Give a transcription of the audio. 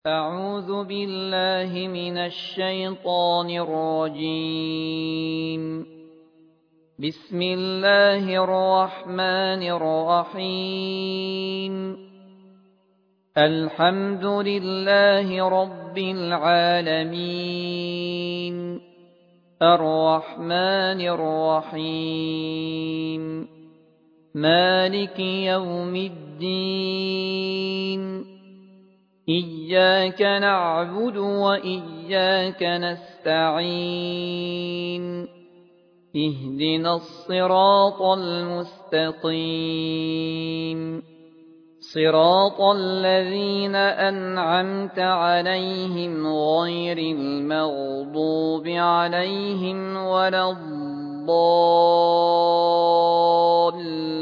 أعوذ بالله من الشيطان الرجيم. بسم الله الرحمن الرحيم. الحمد لله رب العالمين. الرحمن الرحيم. مالك يوم الدين. إياك نعبد وإياك نستعين. اهدنا الصراط المستقيم، صراط الذين أنعمت عليهم غير المغضوب عليهم ولا الضالين.